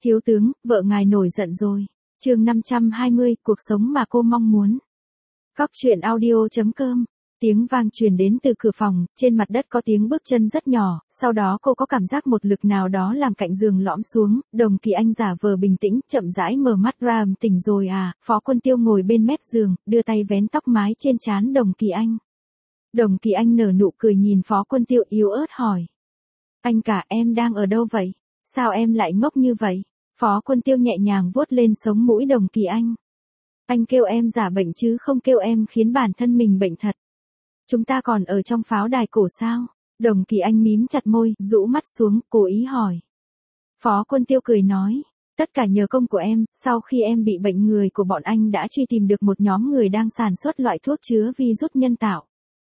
Thiếu tướng, vợ ngài nổi giận rồi. Chương 520, cuộc sống mà cô mong muốn. Góc truyện audio.com. Tiếng vang truyền đến từ cửa phòng, trên mặt đất có tiếng bước chân rất nhỏ, sau đó cô có cảm giác một lực nào đó làm cạnh giường lõm xuống, Đồng Kỳ Anh giả vờ bình tĩnh, chậm rãi mở mắt ra. Tỉnh rồi à? Phó Quân Tiêu ngồi bên mép giường, đưa tay vén tóc mái trên trán Đồng Kỳ Anh. Đồng Kỳ Anh nở nụ cười nhìn Phó Quân Tiêu yếu ớt hỏi. Anh cả, em đang ở đâu vậy? Sao em lại ngốc như vậy? Phó Quân Tiêu nhẹ nhàng vuốt lên sống mũi Đồng Kỳ Anh. Anh kêu em giả bệnh chứ không kêu em khiến bản thân mình bệnh thật. Chúng ta còn ở trong pháo đài cổ sao? Đồng Kỳ Anh mím chặt môi, rũ mắt xuống, cố ý hỏi. Phó Quân Tiêu cười nói. Tất cả nhờ công của em, sau khi em bị bệnh người của bọn anh đã truy tìm được một nhóm người đang sản xuất loại thuốc chứa virus nhân tạo.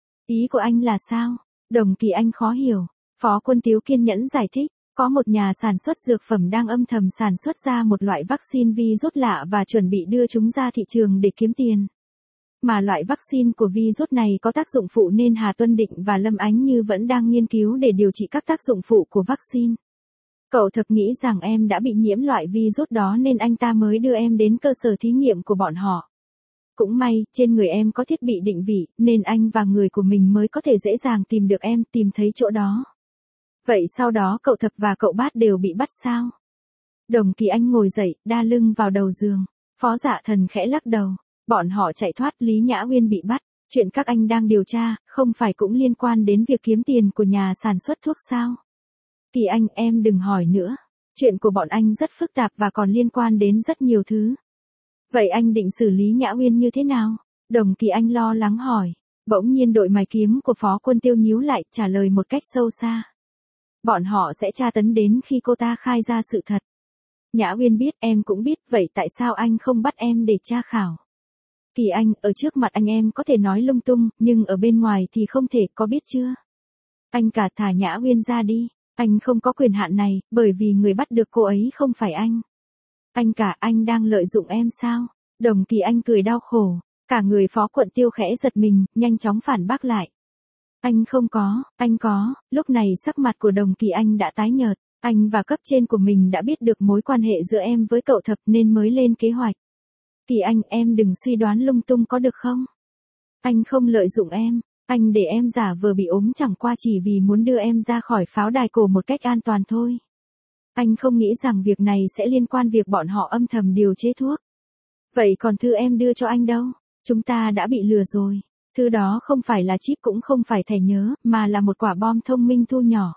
Ý của anh là sao? Đồng Kỳ Anh khó hiểu. Phó Quân Tiêu kiên nhẫn giải thích. Có một nhà sản xuất dược phẩm đang âm thầm sản xuất ra một loại vaccine virus lạ và chuẩn bị đưa chúng ra thị trường để kiếm tiền. Mà loại vaccine của virus này có tác dụng phụ nên Hà Tuân Định và Lâm Ánh Như vẫn đang nghiên cứu để điều trị các tác dụng phụ của vaccine. Cậu thực nghĩ rằng em đã bị nhiễm loại virus đó nên anh ta mới đưa em đến cơ sở thí nghiệm của bọn họ. Cũng may, trên người em có thiết bị định vị, nên anh và người của mình mới có thể dễ dàng tìm được em, tìm thấy chỗ đó. Vậy sau đó cậu Thập và cậu Bát đều bị bắt sao? Đồng Kỳ Anh ngồi dậy, đa lưng vào đầu giường. Phó Dạ Thần khẽ lắc đầu. Bọn họ chạy thoát, Lý Nhã Uyên bị bắt. Chuyện các anh đang điều tra, không phải cũng liên quan đến việc kiếm tiền của nhà sản xuất thuốc sao? Kỳ Anh, em đừng hỏi nữa. Chuyện của bọn anh rất phức tạp và còn liên quan đến rất nhiều thứ. Vậy anh định xử lý Nhã Uyên như thế nào? Đồng Kỳ Anh lo lắng hỏi. Bỗng nhiên đội mày kiếm của Phó Quân Tiêu nhíu lại, trả lời một cách sâu xa. Bọn họ sẽ tra tấn đến khi cô ta khai ra sự thật. Nhã Uyên biết, em cũng biết, vậy tại sao anh không bắt em để tra khảo? Kỳ Anh, ở trước mặt anh em có thể nói lung tung, nhưng ở bên ngoài thì không thể, có biết chưa? Anh cả, thả Nhã Uyên ra đi. Anh không có quyền hạn này, bởi vì người bắt được cô ấy không phải anh. Anh cả, anh đang lợi dụng em sao? Đồng Kỳ Anh cười đau khổ. Cả người Phó Quận Tiêu khẽ giật mình, nhanh chóng phản bác lại. Anh không có, anh có. Lúc này sắc mặt của Đồng Kỳ Anh đã tái nhợt. Anh và cấp trên của mình đã biết được mối quan hệ giữa em với cậu Thập nên mới lên kế hoạch. Kỳ Anh, em đừng suy đoán lung tung có được không? Anh không lợi dụng em. Anh để em giả vờ bị ốm chẳng qua chỉ vì muốn đưa em ra khỏi pháo đài cổ một cách an toàn thôi. Anh không nghĩ rằng việc này sẽ liên quan việc bọn họ âm thầm điều chế thuốc. Vậy còn thư em đưa cho anh đâu? Chúng ta đã bị lừa rồi. Thư đó không phải là chip cũng không phải thẻ nhớ, mà là một quả bom thông minh thu nhỏ.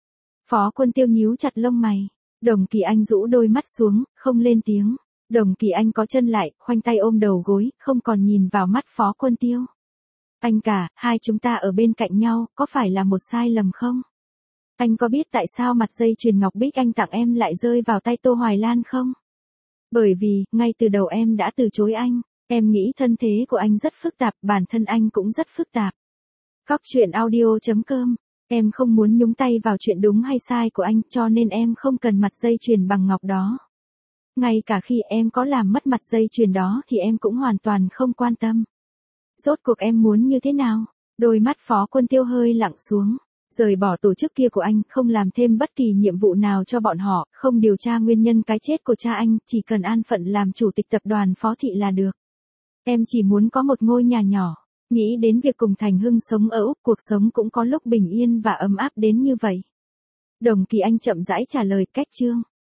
Phó Quân Tiêu nhíu chặt lông mày. Đồng Kỳ Anh rũ đôi mắt xuống, không lên tiếng. Đồng Kỳ Anh có chân lại, khoanh tay ôm đầu gối, không còn nhìn vào mắt Phó Quân Tiêu. Anh cả, hai chúng ta ở bên cạnh nhau, có phải là một sai lầm không? Anh có biết tại sao mặt dây chuyền ngọc bích anh tặng em lại rơi vào tay Tô Hoài Lan không? Bởi vì, ngay từ đầu em đã từ chối anh. Em nghĩ thân thế của anh rất phức tạp, bản thân anh cũng rất phức tạp. Góc truyện audio.com. Em không muốn nhúng tay vào chuyện đúng hay sai của anh, cho nên em không cần mặt dây chuyền bằng ngọc đó. Ngay cả khi em có làm mất mặt dây chuyền đó thì em cũng hoàn toàn không quan tâm. Rốt cuộc em muốn như thế nào? Đôi mắt Phó Quân Tiêu hơi lặng xuống. Rời bỏ tổ chức kia của anh, không làm thêm bất kỳ nhiệm vụ nào cho bọn họ, không điều tra nguyên nhân cái chết của cha anh, chỉ cần an phận làm chủ tịch tập đoàn Phó Thị là được. Em chỉ muốn có một ngôi nhà nhỏ. Nghĩ đến việc cùng Thành Hưng sống ở Úc, cuộc sống cũng có lúc bình yên và ấm áp đến như vậy. Đồng Kỳ Anh chậm rãi trả lời. Cách chương